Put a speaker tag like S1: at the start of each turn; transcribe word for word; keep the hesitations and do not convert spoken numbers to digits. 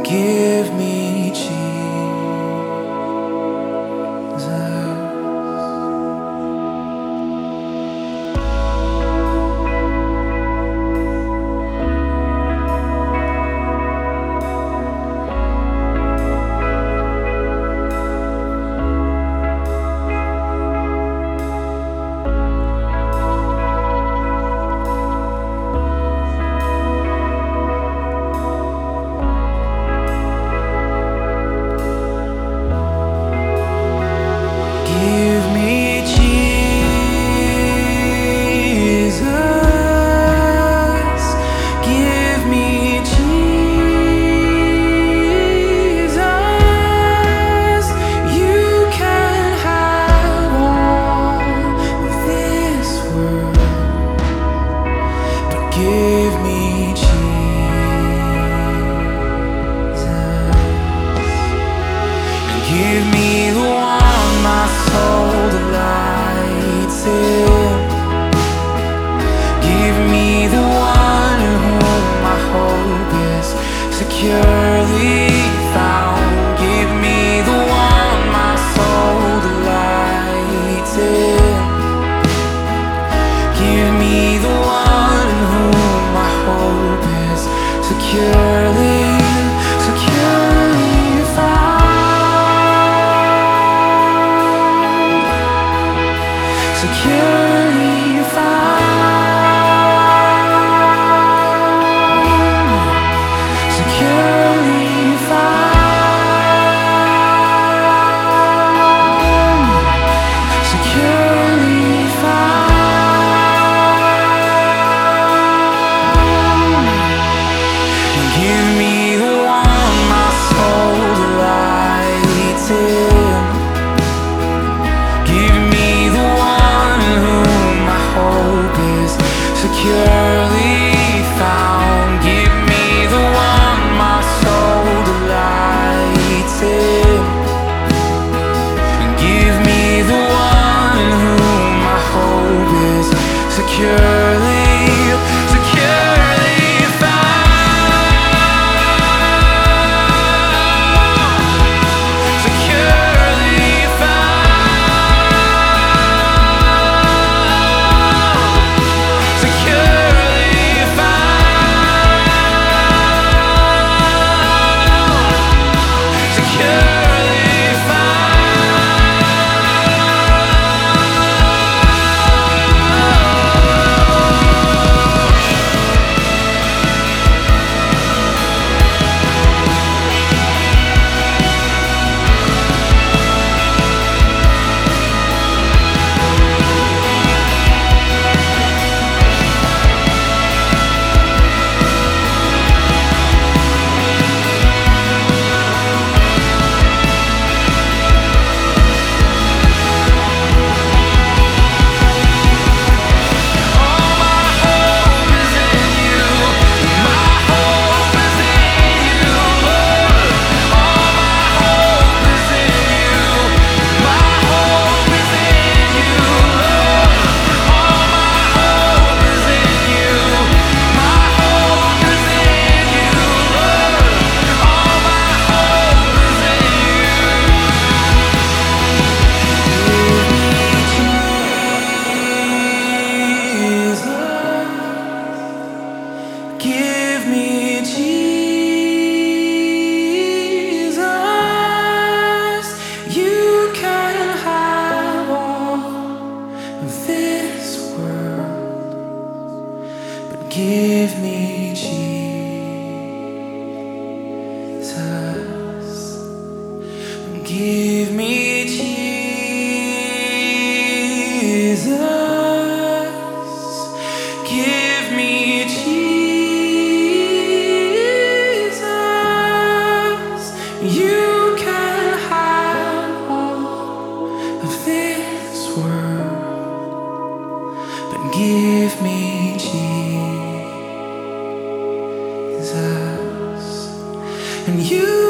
S1: Give me Jesus. Give me Jesus. Give me Jesus. You can have all of this world, but give me Jesus. And give me the one my soul delights in. Give me the one in whom my hope is securely found. Give me the one my soul delights in. Give me the one in whom my hope is securely, securely found. Securely found. Securely found. Securely found. And give me the one my soul delights in. Give me the one in whom my hope is securely found. Give me the one my soul delights in. And give me the one in whom my hope is securely, securely found. Securely found. Securely found. Securely give me Jesus. You can have all of this world, but give me Jesus. Give me Jesus. Give me Jesus. You can have all of this world, but give me Jesus. And you